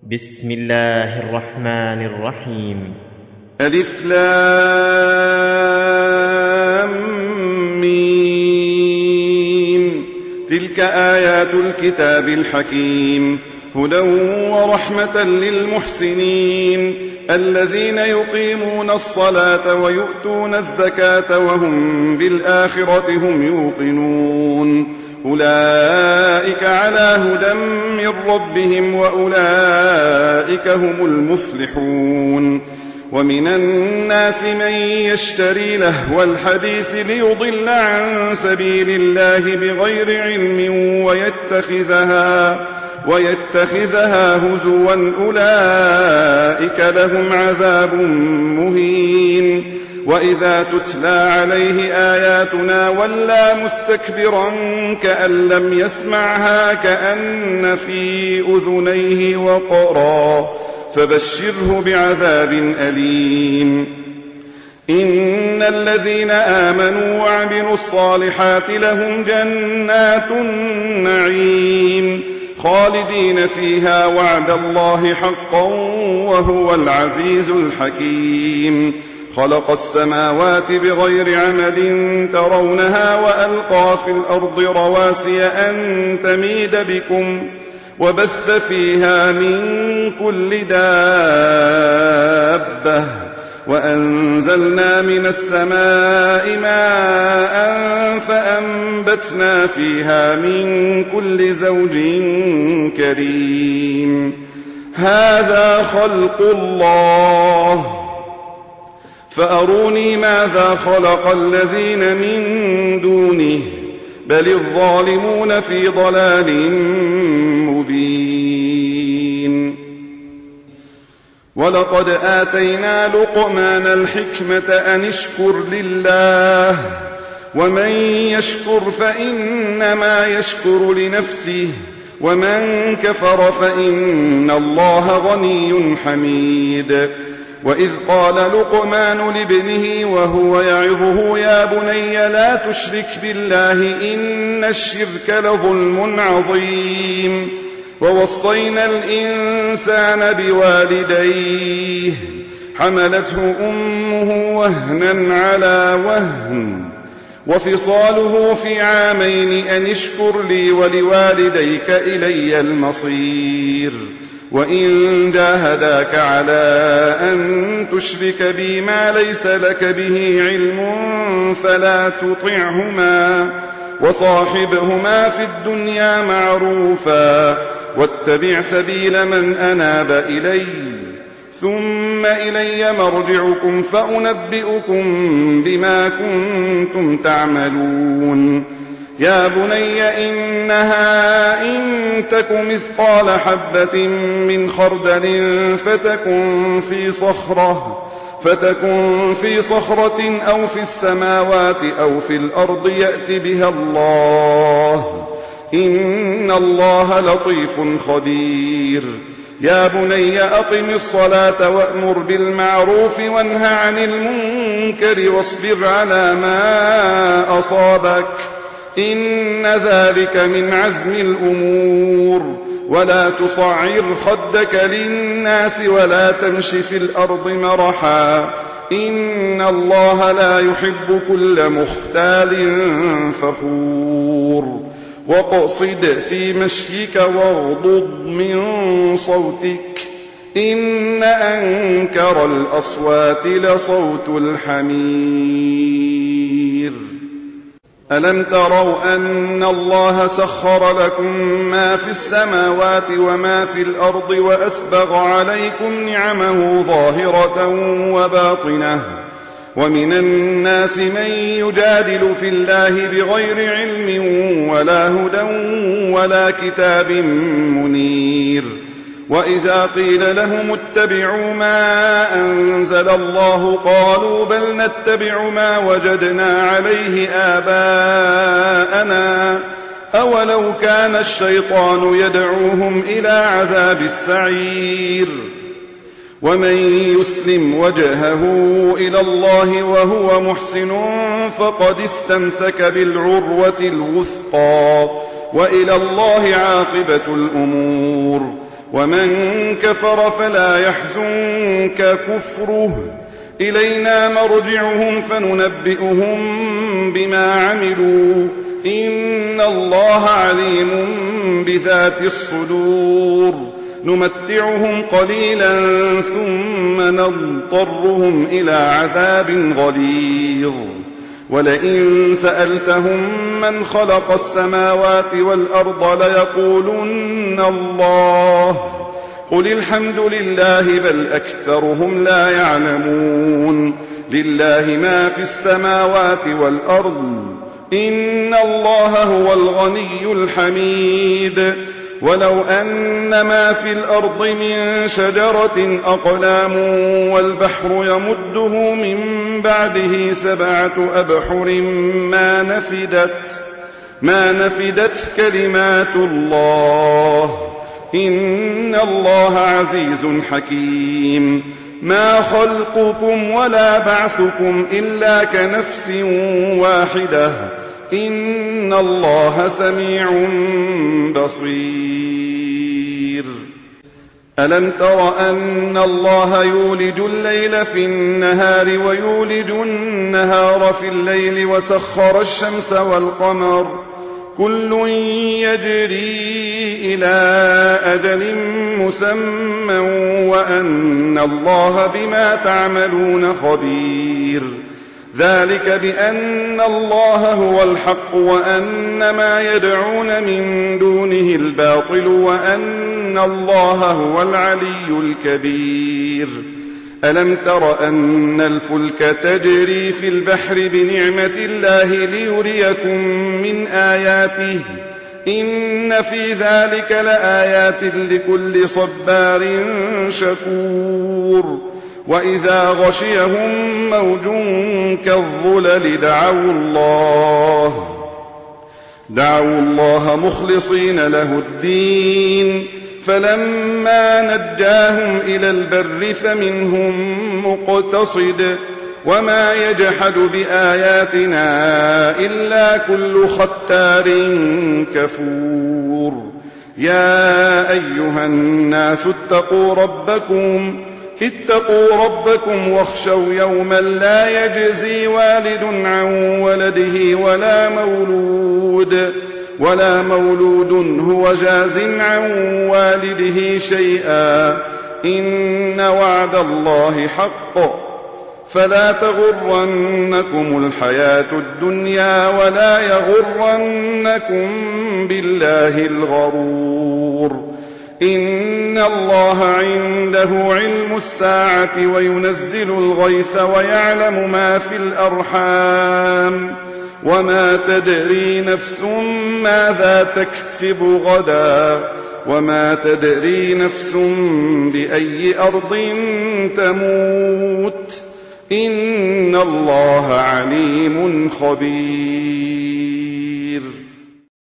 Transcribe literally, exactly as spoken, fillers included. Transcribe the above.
بسم الله الرحمن الرحيم. ألف لام ميم. تلك آيات الكتاب الحكيم، هدى ورحمة للمحسنين الذين يقيمون الصلاة ويؤتون الزكاة وهم بالآخرة هم يوقنون. أولئك على هدى من ربهم وأولئك هم المفلحون. ومن الناس من يشتري لهو الحديث ليضل عن سبيل الله بغير علم ويتخذها, ويتخذها هزوا، أولئك لهم عذاب مهين. وإذا تتلى عليه آياتنا ولى مستكبرا كأن لم يسمعها كأن في أذنيه وقرا، فبشره بعذاب أليم. إن الذين آمنوا وعملوا الصالحات لهم جنات النعيم خالدين فيها، وعد الله حقا وهو العزيز الحكيم. خلق السماوات بغير عمد ترونها وألقى في الأرض رواسي أن تميد بكم وبث فيها من كل دابة، وأنزلنا من السماء ماء فأنبتنا فيها من كل زوج كريم. هذا خلق الله فأروني ماذا خلق الذين من دونه، بل الظالمون في ضلال مبين. ولقد آتينا لقمان الحكمة أن اشكر لله، ومن يشكر فإنما يشكر لنفسه، ومن كفر فإن الله غني حميد. وإذ قال لقمان لابنه وهو يعظه يا بني لا تشرك بالله إن الشرك لظلم عظيم. ووصينا الإنسان بوالديه حملته أمه وهنا على وهن وفصاله في عامين أن اشكر لي ولوالديك إلي المصير. وإن جاهداك على أن تشرك بي ما ليس لك به علم فلا تطعهما، وصاحبهما في الدنيا معروفا، واتبع سبيل من أناب إلي، ثم إلي مرجعكم فأنبئكم بما كنتم تعملون. يا بني إنها إن تك مثقال حبة من خردل فتكن في صخرة فتكن في صخرة أو في السماوات أو في الأرض يأت بها الله، إن الله لطيف خبير. يا بني أقم الصلاة وأمر بالمعروف وانه عن المنكر واصبر على ما أصابك، إن ذلك من عزم الأمور. ولا تصعر خدك للناس ولا تمش في الأرض مرحا، إن الله لا يحب كل مختال فخور. واقصد في مشيك واغضض من صوتك، إن أنكر الأصوات لصوت الحمير. ألم تروا أن الله سخر لكم ما في السماوات وما في الأرض وأسبغ عليكم نعمه ظاهرة وباطنة؟ ومن الناس من يجادل في الله بغير علم ولا هدى ولا كتاب منير. وإذا قيل لهم اتبعوا ما أنزل الله قالوا بل نتبع ما وجدنا عليه آباءنا، أولو كان الشيطان يدعوهم إلى عذاب السعير. ومن يسلم وجهه إلى الله وهو محسن فقد استمسك بالعروة الوثقى، وإلى الله عاقبة الأمور. ومن كفر فلا يحزنك كفره إلينا مرجعهم فننبئهم بما عملوا إن الله عليم بذات الصدور نمتعهم قليلا ثم نضطرهم إلى عذاب غليظ ولئن سألتهم من خلق السماوات والأرض ليقولن الله قل الحمد لله بل أكثرهم لا يعلمون لله ما في السماوات والأرض إن الله هو الغني الحميد ولو أن ما في الأرض من شجرة أقلام والبحر يمده من بعده سبعة أبحر ما نفدت ما نفدت كلمات الله إن الله عزيز حكيم ما خلقكم ولا بعثكم إلا كنفس واحدة إن الله سميع بصير ألم تر أن الله يولج الليل في النهار ويولج النهار في الليل وسخر الشمس والقمر كل يجري إلى أجل مسمى وأن الله بما تعملون خبير ذلك بأن الله هو الحق وأن ما يدعون من دونه الباطل وأن الله هو العلي الكبير ألم تر أن الفلك تجري في البحر بنعمة الله ليريكم من آياته إن في ذلك لآيات لكل صبار شكور وإذا غشيهم موج كالظلل دعوا الله دعوا الله مخلصين له الدين فلما نجاهم إلى البر فمنهم مقتصد وما يجحد بآياتنا إلا كل ختار كفور يا أيها الناس اتقوا ربكم اتقوا ربكم واخشوا يوما لا يجزي والد عن ولده ولا مولود ولا مولود هو جاز عن والده شيئا إن وعد الله حق فلا تغرنكم الحياة الدنيا ولا يغرنكم بالله الغرور إن الله عنده علم الساعة وينزل الغيث ويعلم ما في الأرحام وما تدري نفس ماذا تكسب غدا وما تدري نفس بأي أرض تموت إن الله عليم خبير